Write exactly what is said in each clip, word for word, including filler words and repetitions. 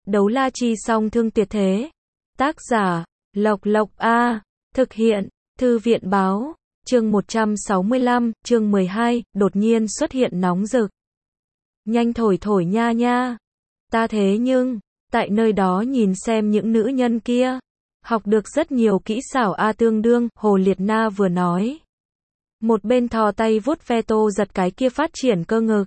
Đấu la chi song thương tuyệt thế. Tác giả, Lộc Lộc A. Thực hiện, Thư viện báo. Chương một trăm sáu mươi lăm, chương mười hai, đột nhiên xuất hiện nóng rực. Nhanh thổi thổi nha nha. Ta thế nhưng, tại nơi đó nhìn xem những nữ nhân kia. Học được rất nhiều kỹ xảo A tương đương, Hồ Liệt Na vừa nói. Một bên thò tay vuốt ve Tô Giật cái kia phát triển cơ ngực.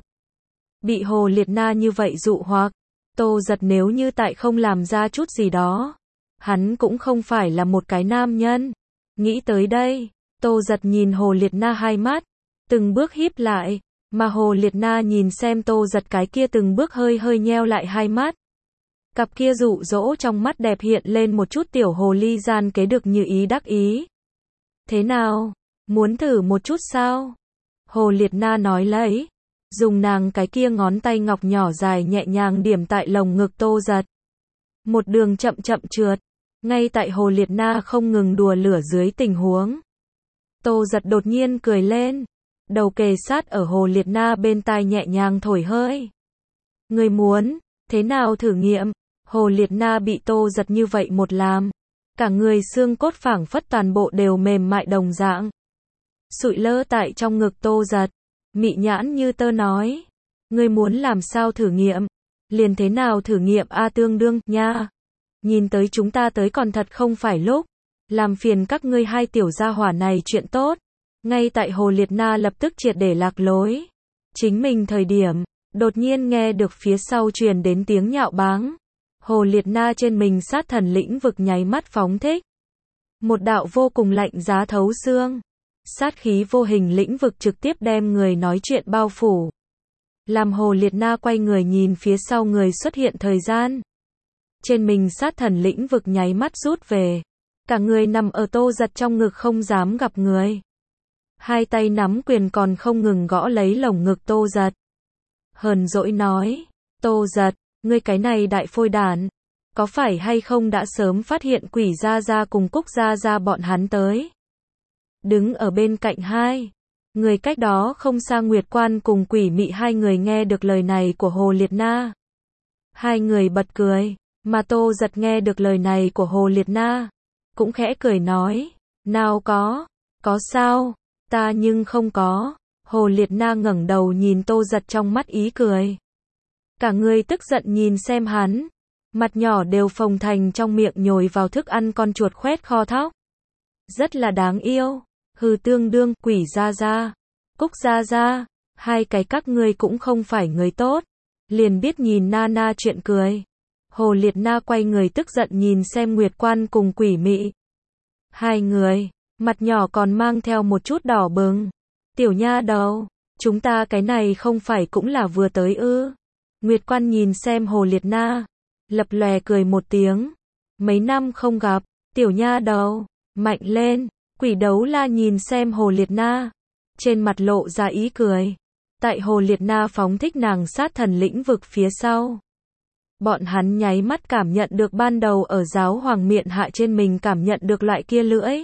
Bị Hồ Liệt Na như vậy dụ hoặc, Tô Giật nếu như tại không làm ra chút gì đó, hắn cũng không phải là một cái nam nhân. Nghĩ tới đây, Tô Giật nhìn Hồ Liệt Na hai mắt, từng bước híp lại, mà Hồ Liệt Na nhìn xem Tô Giật cái kia từng bước hơi hơi nheo lại hai mắt. Cặp kia dụ dỗ trong mắt đẹp hiện lên một chút tiểu hồ ly gian kế được như ý đắc ý. Thế nào? Muốn thử một chút sao? Hồ Liệt Na nói lấy, dùng nàng cái kia ngón tay ngọc nhỏ dài nhẹ nhàng điểm tại lồng ngực Tô Giật. Một đường chậm chậm trượt, ngay tại Hồ Liệt Na không ngừng đùa lửa dưới tình huống. Tô Giật đột nhiên cười lên, đầu kề sát ở Hồ Liệt Na bên tai nhẹ nhàng thổi hơi. Người muốn, thế nào thử nghiệm? Hồ Liệt Na bị Tô Giật như vậy một làm, cả người xương cốt phảng phất toàn bộ đều mềm mại đồng dạng. Sụi lơ tại trong ngực Tô Giật, mị nhãn như tơ nói, ngươi muốn làm sao thử nghiệm? Liền thế nào thử nghiệm A tương đương, nha. Nhìn tới chúng ta tới còn thật không phải lúc, làm phiền các ngươi hai tiểu gia hỏa này chuyện tốt. Ngay tại Hồ Liệt Na lập tức triệt để lạc lối. Chính mình thời điểm, đột nhiên nghe được phía sau truyền đến tiếng nhạo báng. Hồ Liệt Na trên mình sát thần lĩnh vực nháy mắt phóng thích. Một đạo vô cùng lạnh giá thấu xương. Sát khí vô hình lĩnh vực trực tiếp đem người nói chuyện bao phủ. Làm Hồ Liệt Na quay người nhìn phía sau người xuất hiện thời gian. Trên mình sát thần lĩnh vực nháy mắt rút về. Cả người nằm ở Tô Giật trong ngực không dám gặp người. Hai tay nắm quyền còn không ngừng gõ lấy lồng ngực Tô Giật. Hờn dỗi nói, Tô Giật, ngươi cái này đại phôi đản, có phải hay không đã sớm phát hiện Quỷ Gia Gia cùng Cúc Gia Gia bọn hắn tới? Đứng ở bên cạnh hai người cách đó không xa Nguyệt Quan cùng Quỷ Mị hai người nghe được lời này của Hồ Liệt Na. Hai người bật cười, mà Tô Giật nghe được lời này của Hồ Liệt Na, cũng khẽ cười nói, nào có, có sao, ta nhưng không có. Hồ Liệt Na ngẩng đầu nhìn Tô Giật trong mắt ý cười. Cả người tức giận nhìn xem hắn, mặt nhỏ đều phồng thành trong miệng nhồi vào thức ăn con chuột khoét kho thóc. Rất là đáng yêu. Hừ tương đương, Quỷ Gia Gia, Cúc Gia Gia, hai cái các ngươi cũng không phải người tốt, liền biết nhìn na na chuyện cười. Hồ Liệt Na quay người tức giận nhìn xem Nguyệt Quan cùng Quỷ Mị. Hai người, mặt nhỏ còn mang theo một chút đỏ bừng. Tiểu nha đầu, chúng ta cái này không phải cũng là vừa tới ư? Nguyệt Quan nhìn xem Hồ Liệt Na, lập lòe cười một tiếng. Mấy năm không gặp, tiểu nha đầu, mạnh lên. Quỷ Đấu La nhìn xem Hồ Liệt Na, trên mặt lộ ra ý cười. Tại Hồ Liệt Na phóng thích nàng sát thần lĩnh vực phía sau, bọn hắn nháy mắt cảm nhận được ban đầu ở giáo hoàng miện hạ trên mình cảm nhận được loại kia lưỡi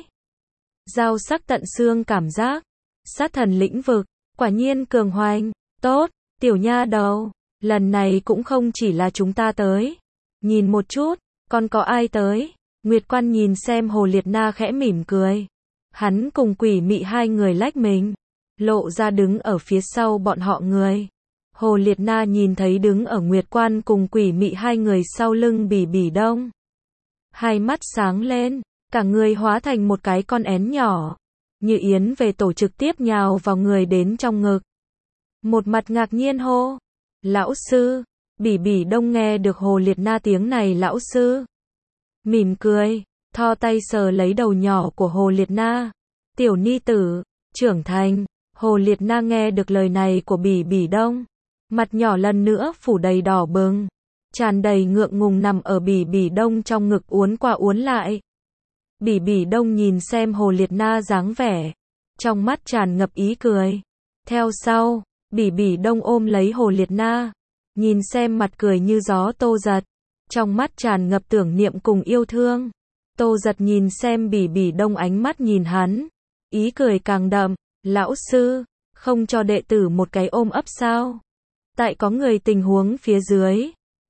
dao sắc tận xương cảm giác. Sát thần lĩnh vực, quả nhiên cường hoành. Tốt, tiểu nha đầu, lần này cũng không chỉ là chúng ta tới. Nhìn một chút, còn có ai tới? Nguyệt Quan nhìn xem Hồ Liệt Na khẽ mỉm cười. Hắn cùng Quỷ Mị hai người lách mình, lộ ra đứng ở phía sau bọn họ người. Hồ Liệt Na nhìn thấy đứng ở Nguyệt Quan cùng Quỷ Mị hai người sau lưng Bỉ Bỉ Đông. Hai mắt sáng lên, cả người hóa thành một cái con én nhỏ. Như yến về tổ trực tiếp nhào vào người đến trong ngực. Một mặt ngạc nhiên hô, lão sư. Bỉ Bỉ Đông nghe được Hồ Liệt Na tiếng này lão sư, mỉm cười, thò tay sờ lấy đầu nhỏ của Hồ Liệt Na. Tiểu ni tử, trưởng thành. Hồ Liệt Na nghe được lời này của Bỉ Bỉ Đông, mặt nhỏ lần nữa phủ đầy đỏ bừng, tràn đầy ngượng ngùng nằm ở Bỉ Bỉ Đông trong ngực uốn qua uốn lại. Bỉ Bỉ Đông nhìn xem Hồ Liệt Na dáng vẻ, trong mắt tràn ngập ý cười. Theo sau, Bỉ Bỉ Đông ôm lấy Hồ Liệt Na, nhìn xem mặt cười như gió Tô Giật, trong mắt tràn ngập tưởng niệm cùng yêu thương. Tô Giật nhìn xem Bỉ Bỉ Đông ánh mắt nhìn hắn, ý cười càng đậm. Lão sư, không cho đệ tử một cái ôm ấp sao? Tại có người tình huống phía dưới,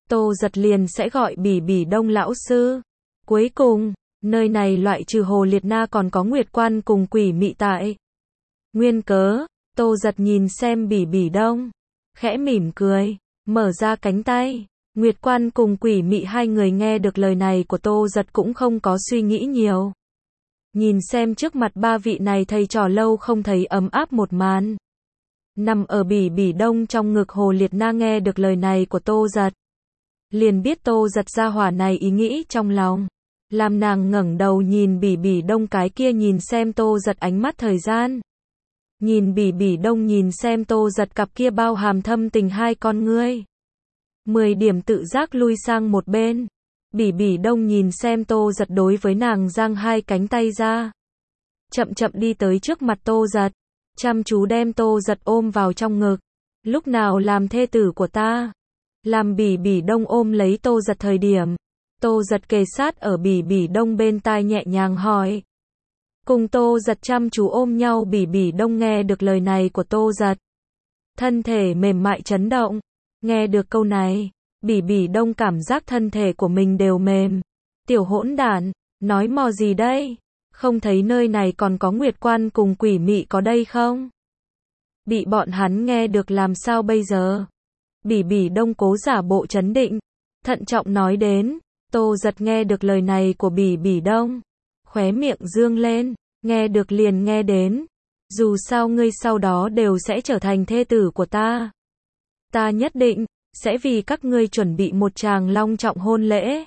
Tô Giật liền sẽ gọi Bỉ Bỉ Đông lão sư. Cuối cùng, nơi này loại trừ Hồ Liệt Na còn có Nguyệt Quan cùng Quỷ Mị tại. Nguyên cớ, Tô Giật nhìn xem Bỉ Bỉ Đông, khẽ mỉm cười, mở ra cánh tay. Nguyệt Quan cùng Quỷ Mị hai người nghe được lời này của Tô Giật cũng không có suy nghĩ nhiều. Nhìn xem trước mặt ba vị này thầy trò lâu không thấy ấm áp một màn. Nằm ở Bỉ Bỉ Đông trong ngực Hồ Liệt Na nghe được lời này của Tô Giật. Liền biết Tô Giật gia hỏa này ý nghĩ trong lòng. Làm nàng ngẩng đầu nhìn Bỉ Bỉ Đông cái kia nhìn xem Tô Giật ánh mắt thời gian. Nhìn Bỉ Bỉ Đông nhìn xem Tô Giật cặp kia bao hàm thâm tình hai con ngươi. Mười điểm tự giác lui sang một bên. Bỉ Bỉ Đông nhìn xem Tô Giật đối với nàng giang hai cánh tay ra. Chậm chậm đi tới trước mặt Tô Giật. Chăm chú đem Tô Giật ôm vào trong ngực. Lúc nào làm thê tử của ta? Làm Bỉ Bỉ Đông ôm lấy Tô Giật thời điểm. Tô Giật kề sát ở Bỉ Bỉ Đông bên tai nhẹ nhàng hỏi. Cùng Tô Giật chăm chú ôm nhau Bỉ Bỉ Đông nghe được lời này của Tô Giật. Thân thể mềm mại chấn động. Nghe được câu này, Bỉ Bỉ Đông cảm giác thân thể của mình đều mềm. Tiểu hỗn đản, nói mò gì đây? Không thấy nơi này còn có Nguyệt Quan cùng Quỷ Mị có đây không? Bị bọn hắn nghe được làm sao bây giờ? Bỉ Bỉ Đông cố giả bộ trấn định, thận trọng nói đến. Tô Giật nghe được lời này của Bỉ Bỉ Đông, khóe miệng dương lên, nghe được liền nghe đến. Dù sao ngươi sau đó đều sẽ trở thành thê tử của ta. Ta nhất định sẽ vì các ngươi chuẩn bị một tràng long trọng hôn lễ.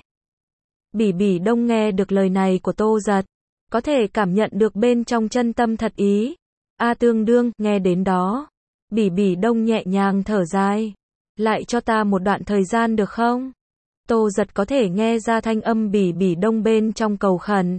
Bỉ Bỉ Đông nghe được lời này của Tô Giật, có thể cảm nhận được bên trong chân tâm thật ý. A tương đương, nghe đến đó, Bỉ Bỉ Đông nhẹ nhàng thở dài. Lại cho ta một đoạn thời gian được không? Tô Giật có thể nghe ra thanh âm Bỉ Bỉ Đông bên trong cầu khẩn.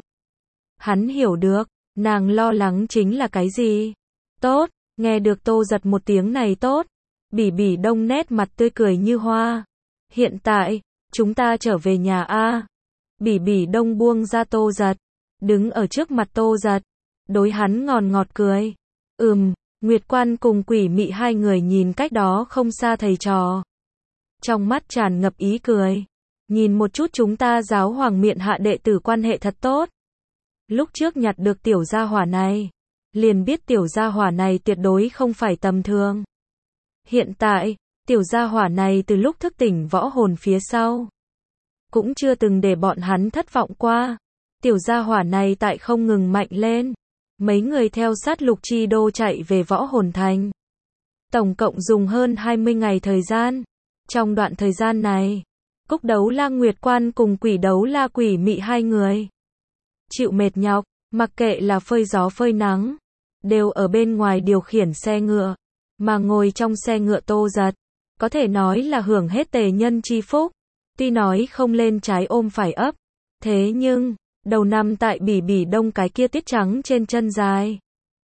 Hắn hiểu được, nàng lo lắng chính là cái gì? Tốt, nghe được Tô Giật một tiếng này tốt. Bỉ Bỉ Đông nét mặt tươi cười như hoa. Hiện tại, chúng ta trở về nhà a. Bỉ Bỉ Đông buông ra Tô Giật, đứng ở trước mặt Tô Giật, đối hắn ngọt ngọt cười. Ừm, Nguyệt Quan cùng Quỷ Mị hai người nhìn cách đó không xa thầy trò. Trong mắt tràn ngập ý cười. Nhìn một chút chúng ta giáo hoàng miện hạ đệ tử quan hệ thật tốt. Lúc trước nhặt được tiểu gia hỏa này, liền biết tiểu gia hỏa này tuyệt đối không phải tầm thường. Hiện tại, tiểu gia hỏa này từ lúc thức tỉnh võ hồn phía sau, cũng chưa từng để bọn hắn thất vọng qua. Tiểu gia hỏa này tại không ngừng mạnh lên. Mấy người theo sát Lục Chi Đô chạy về võ hồn thành. Tổng cộng dùng hơn hai mươi ngày thời gian. Trong đoạn thời gian này, Cúc Đấu La Nguyệt Quan cùng Quỷ Đấu La Quỷ Mị hai người chịu mệt nhọc, mặc kệ là phơi gió phơi nắng, đều ở bên ngoài điều khiển xe ngựa, mà ngồi trong xe ngựa Tô Giật, có thể nói là hưởng hết tề nhân chi phúc. Tuy nói không lên trái ôm phải ấp, thế nhưng đầu năm tại Bỉ Bỉ Đông cái kia tiết trắng trên chân dài.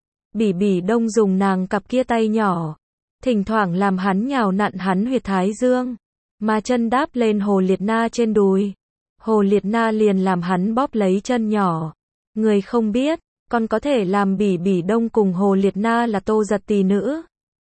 Bỉ Bỉ Đông dùng nàng cặp kia tay nhỏ, thỉnh thoảng làm hắn nhào nặn hắn huyệt thái dương, mà chân đáp lên Hồ Liệt Na trên đùi. Hồ Liệt Na liền làm hắn bóp lấy chân nhỏ. Người không biết, còn có thể làm Bỉ Bỉ Đông cùng Hồ Liệt Na là Tô Giật tỷ nữ.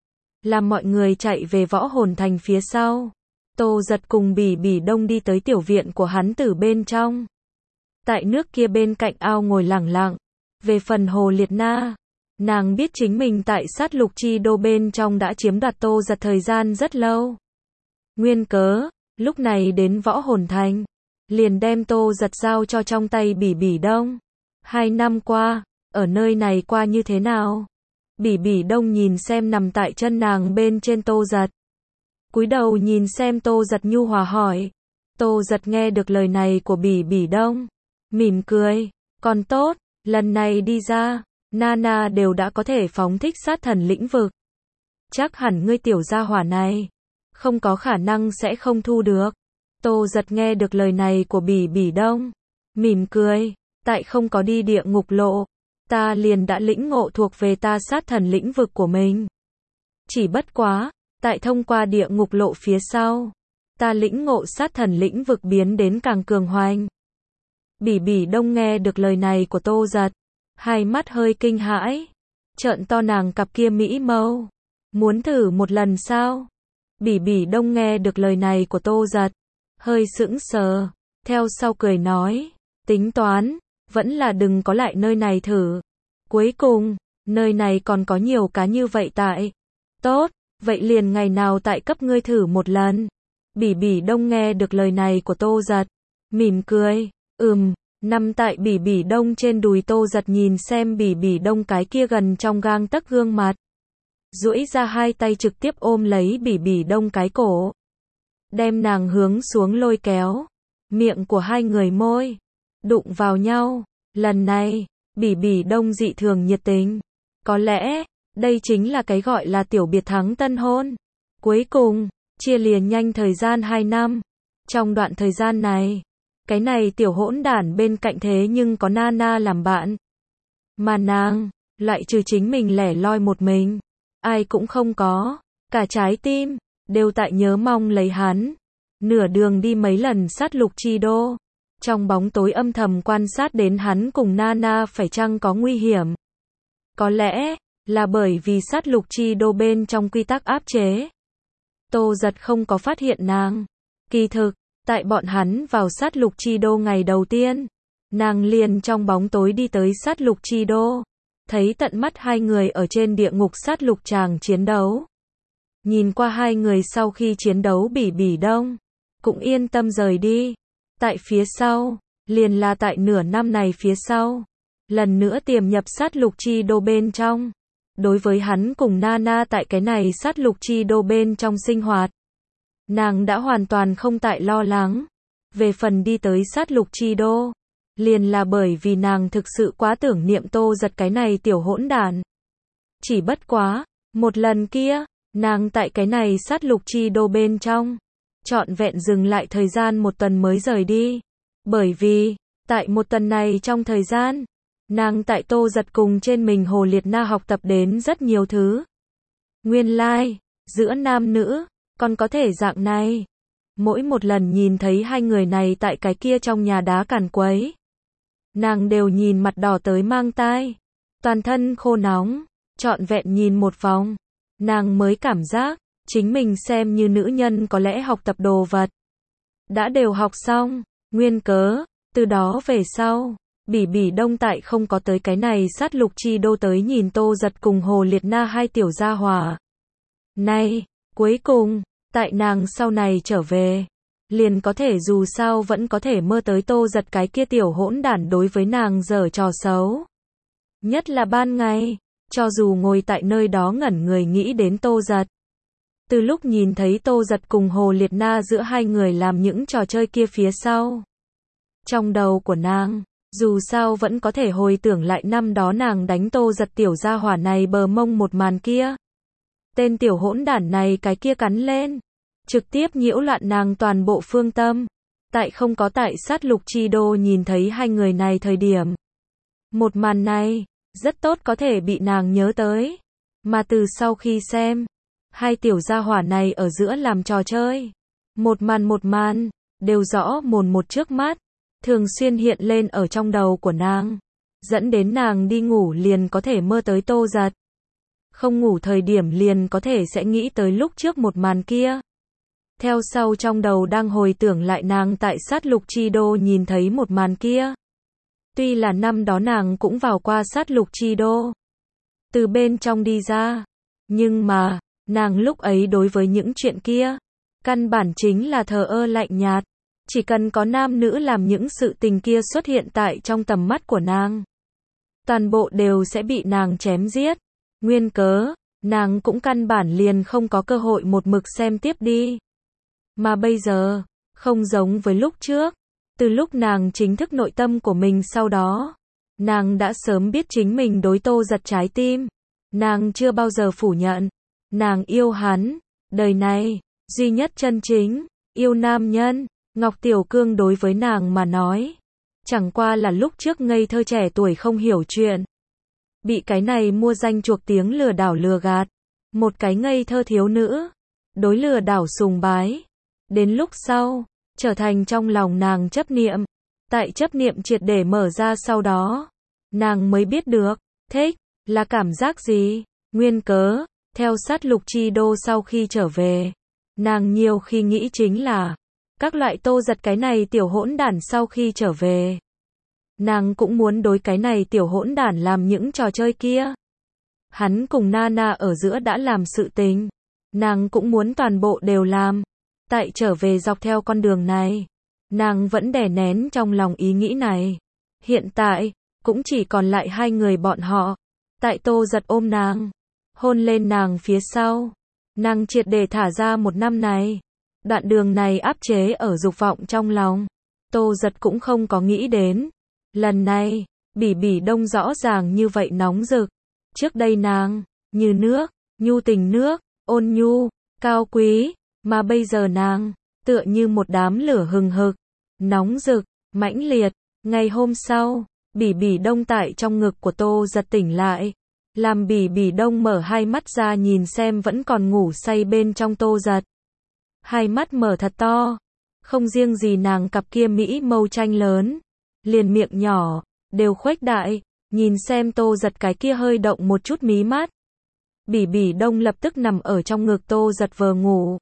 Làm mọi người chạy về võ hồn thành phía sau. Tô Giật cùng Bỉ Bỉ Đông đi tới tiểu viện của hắn từ bên trong. Tại nước kia bên cạnh ao ngồi lẳng lặng. Về phần Hồ Liệt Na, nàng biết chính mình tại sát Lục Chi Đô bên trong đã chiếm đoạt Tô Giật thời gian rất lâu. Nguyên cớ, lúc này đến võ hồn thành, liền đem Tô Giật giao cho trong tay Bỉ Bỉ Đông. Hai năm qua, ở nơi này qua như thế nào? Bỉ Bỉ Đông nhìn xem nằm tại chân nàng bên trên Tô Giật. Cúi đầu nhìn xem Tô Giật nhu hòa hỏi. Tô Giật nghe được lời này của Bỉ Bỉ Đông, mỉm cười, còn tốt, lần này đi ra, Nana đều đã có thể phóng thích sát thần lĩnh vực. Chắc hẳn ngươi tiểu gia hỏa này, không có khả năng sẽ không thu được. Tô Giật nghe được lời này của Bỉ Bỉ Đông, mỉm cười, tại không có đi địa ngục lộ, ta liền đã lĩnh ngộ thuộc về ta sát thần lĩnh vực của mình. Chỉ bất quá, tại thông qua địa ngục lộ phía sau, ta lĩnh ngộ sát thần lĩnh vực biến đến càng cường hoành. Bỉ Bỉ Đông nghe được lời này của Tô Giật, hai mắt hơi kinh hãi, trợn to nàng cặp kia mỹ mâu. Muốn thử một lần sao? Bỉ Bỉ Đông nghe được lời này của Tô Giật, hơi sững sờ, theo sau cười nói, tính toán, vẫn là đừng có lại nơi này thử. Cuối cùng, nơi này còn có nhiều cá như vậy tại. Tốt, vậy liền ngày nào tại cấp ngươi thử một lần. Bỉ Bỉ Đông nghe được lời này của Tô Giật, mỉm cười, ừm, nằm tại Bỉ Bỉ Đông trên đùi Tô Giật nhìn xem Bỉ Bỉ Đông cái kia gần trong gang tấc gương mặt. Duỗi ra hai tay trực tiếp ôm lấy Bỉ Bỉ Đông cái cổ. Đem nàng hướng xuống lôi kéo. Miệng của hai người môi đụng vào nhau. Lần này, Bỉ Bỉ Đông dị thường nhiệt tình. Có lẽ, đây chính là cái gọi là tiểu biệt thắng tân hôn. Cuối cùng, chia lìa nhanh thời gian hai năm. Trong đoạn thời gian này, cái này tiểu hỗn đản bên cạnh thế nhưng có Nana làm bạn. Mà nàng, lại trừ chính mình lẻ loi một mình. Ai cũng không có. Cả trái tim, đều tại nhớ mong lấy hắn. Nửa đường đi mấy lần sát lục chi đô. Trong bóng tối âm thầm quan sát đến hắn cùng Nana phải chăng có nguy hiểm. Có lẽ, là bởi vì sát lục chi đô bên trong quy tắc áp chế. Tô Giật không có phát hiện nàng. Kỳ thực, tại bọn hắn vào sát lục chi đô ngày đầu tiên, nàng liền trong bóng tối đi tới sát lục chi đô. Thấy tận mắt hai người ở trên địa ngục sát lục tràng chiến đấu. Nhìn qua hai người sau khi chiến đấu Bỉ Bỉ Đông, cũng yên tâm rời đi. Tại phía sau, liền là tại nửa năm này phía sau, lần nữa tiềm nhập sát lục chi đô bên trong. Đối với hắn cùng Nana tại cái này sát lục chi đô bên trong sinh hoạt, nàng đã hoàn toàn không tại lo lắng. Về phần đi tới sát lục chi đô, liền là bởi vì nàng thực sự quá tưởng niệm Tô Giật cái này tiểu hỗn đản. Chỉ bất quá, một lần kia, nàng tại cái này sát lục chi đô bên trong, trọn vẹn dừng lại thời gian một tuần mới rời đi. Bởi vì, tại một tuần này trong thời gian, nàng tại Tô Giật cùng trên mình Hồ Liệt Na học tập đến rất nhiều thứ. Nguyên lai, like, giữa nam nữ, còn có thể dạng này. Mỗi một lần nhìn thấy hai người này tại cái kia trong nhà đá càn quấy, nàng đều nhìn mặt đỏ tới mang tai, toàn thân khô nóng, trọn vẹn nhìn một vòng, nàng mới cảm giác, chính mình xem như nữ nhân có lẽ học tập đồ vật. Đã đều học xong, nguyên cớ, từ đó về sau, Bỉ Bỉ Đông tại không có tới cái này sát lục chi đô tới nhìn Tô Giật cùng Hồ Liệt Na hai tiểu gia hỏa. Này, cuối cùng, tại nàng sau này trở về, liền có thể dù sao vẫn có thể mơ tới Tô Giật cái kia tiểu hỗn đản đối với nàng giở trò xấu. Nhất là ban ngày, cho dù ngồi tại nơi đó ngẩn người nghĩ đến Tô Giật. Từ lúc nhìn thấy Tô Giật cùng Hồ Liệt Na giữa hai người làm những trò chơi kia phía sau. Trong đầu của nàng, dù sao vẫn có thể hồi tưởng lại năm đó nàng đánh Tô Giật tiểu gia hỏa này bờ mông một màn kia. Tên tiểu hỗn đản này cái kia cắn lên, trực tiếp nhiễu loạn nàng toàn bộ phương tâm. Tại không có tại sát lục chi đô nhìn thấy hai người này thời điểm. Một màn này, rất tốt có thể bị nàng nhớ tới. Mà từ sau khi xem, hai tiểu gia hỏa này ở giữa làm trò chơi. Một màn một màn, đều rõ mồn một trước mắt, thường xuyên hiện lên ở trong đầu của nàng. Dẫn đến nàng đi ngủ liền có thể mơ tới Tô Giật. Không ngủ thời điểm liền có thể sẽ nghĩ tới lúc trước một màn kia. Theo sau trong đầu đang hồi tưởng lại nàng tại sát lục chi đô nhìn thấy một màn kia. Tuy là năm đó nàng cũng vào qua sát lục chi đô, từ bên trong đi ra, nhưng mà, nàng lúc ấy đối với những chuyện kia, căn bản chính là thờ ơ lạnh nhạt. Chỉ cần có nam nữ làm những sự tình kia xuất hiện tại trong tầm mắt của nàng, toàn bộ đều sẽ bị nàng chém giết. Nguyên cớ, nàng cũng căn bản liền không có cơ hội một mực xem tiếp đi. Mà bây giờ, không giống với lúc trước, từ lúc nàng chính thức nội tâm của mình sau đó, nàng đã sớm biết chính mình đối Tô Giật trái tim. Nàng chưa bao giờ phủ nhận, nàng yêu hắn, đời này, duy nhất chân chính, yêu nam nhân. Ngọc Tiểu Cương đối với nàng mà nói, chẳng qua là lúc trước ngây thơ trẻ tuổi không hiểu chuyện. Bị cái này mua danh chuộc tiếng lừa đảo lừa gạt. Một cái ngây thơ thiếu nữ, đối lừa đảo sùng bái. Đến lúc sau, trở thành trong lòng nàng chấp niệm. Tại chấp niệm triệt để mở ra sau đó, nàng mới biết được, thích, là cảm giác gì. Nguyên cớ, theo sát lục chi đô sau khi trở về, nàng nhiều khi nghĩ chính là, Các loại Tô Giật cái này tiểu hỗn đản sau khi trở về. Nàng cũng muốn đối cái này tiểu hỗn đản làm những trò chơi kia. Hắn cùng Nana ở giữa đã làm sự tình. Nàng cũng muốn toàn bộ đều làm. Tại trở về dọc theo con đường này. Nàng vẫn đè nén trong lòng ý nghĩ này. Hiện tại, cũng chỉ còn lại hai người bọn họ. Tại Tô Giật ôm nàng. Hôn lên nàng phía sau. Nàng triệt để thả ra một năm này. Đoạn đường này áp chế ở dục vọng trong lòng. Tô Giật cũng không có nghĩ đến. Lần này, Bỉ Bỉ Đông rõ ràng như vậy nóng rực. Trước đây nàng, như nước, nhu tình nước, ôn nhu, cao quý. Mà bây giờ nàng, tựa như một đám lửa hừng hực, nóng rực, mãnh liệt. Ngày hôm sau, Bỉ Bỉ Đông tại trong ngực của Tô Giật tỉnh lại. Làm Bỉ Bỉ Đông mở hai mắt ra nhìn xem vẫn còn ngủ say bên trong Tô Giật. Hai mắt mở thật to. Không riêng gì nàng cặp kia mỹ mâu tranh lớn. Liền miệng nhỏ, đều khuếch đại. Nhìn xem Tô Giật cái kia hơi động một chút mí mắt. Bỉ Bỉ Đông lập tức nằm ở trong ngực Tô Giật vờ ngủ.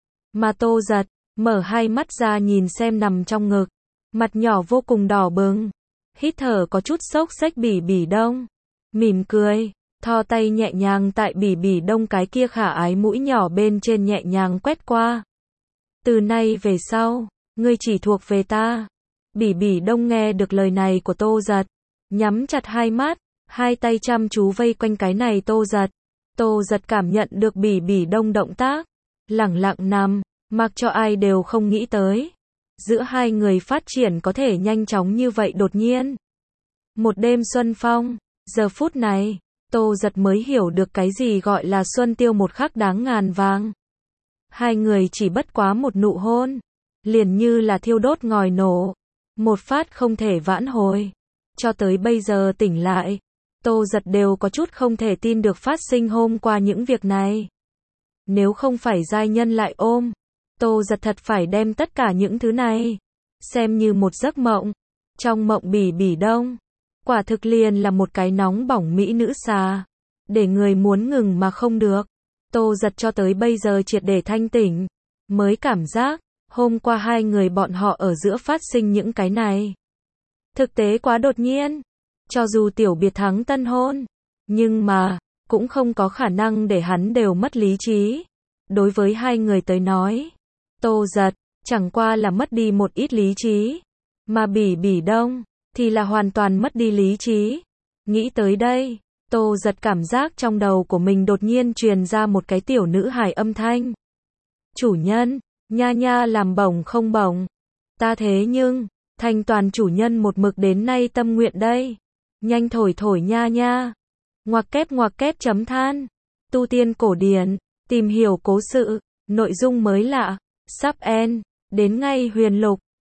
Mà Tô Giật, mở hai mắt ra nhìn xem nằm trong ngực. Mặt nhỏ vô cùng đỏ bừng. Hít thở có chút sốc xách Bỉ Bỉ Đông. Mỉm cười, thò tay nhẹ nhàng tại Bỉ Bỉ Đông cái kia khả ái mũi nhỏ bên trên nhẹ nhàng quét qua. Từ nay về sau, ngươi chỉ thuộc về ta. Bỉ Bỉ Đông nghe được lời này của Tô Giật. Nhắm chặt hai mắt, hai tay chăm chú vây quanh cái này Tô Giật. Tô Giật cảm nhận được Bỉ Bỉ Đông động tác. Lẳng lặng nằm, mặc cho ai đều không nghĩ tới. Giữa hai người phát triển có thể nhanh chóng như vậy đột nhiên. Một đêm xuân phong, giờ phút này, Tô Giật mới hiểu được cái gì gọi là xuân tiêu một khắc đáng ngàn vàng. Hai người chỉ bất quá một nụ hôn, liền như là thiêu đốt ngòi nổ, một phát không thể vãn hồi. Cho tới bây giờ tỉnh lại, Tô Giật đều có chút không thể tin được phát sinh hôm qua những việc này. Nếu không phải giai nhân lại ôm, Tô Giật thật phải đem tất cả những thứ này xem như một giấc mộng. Trong mộng Bỉ Bỉ Đông, quả thực liền là một cái nóng bỏng mỹ nữ xà, để người muốn ngừng mà không được. Tô Giật cho tới bây giờ triệt để thanh tỉnh, mới cảm giác hôm qua hai người bọn họ ở giữa phát sinh những cái này. Thực tế quá đột nhiên. Cho dù tiểu biệt thắng tân hôn, nhưng mà cũng không có khả năng để hắn đều mất lý trí. Đối với hai người tới nói, Tô Giật chẳng qua là mất đi một ít lý trí, mà Bỉ Bỉ Đông thì là hoàn toàn mất đi lý trí. Nghĩ tới đây, Tô Giật cảm giác trong đầu của mình đột nhiên truyền ra một cái tiểu nữ hài âm thanh. Chủ nhân, nha nha làm bổng không bổng. Ta thế nhưng, thành toàn chủ nhân một mực đến nay tâm nguyện đây. Nhanh thổi thổi nha nha. Ngoặc kép ngoặc kép chấm than. Tu tiên cổ điển, tìm hiểu cố sự, nội dung mới lạ, sắp end, đến ngay huyền lục.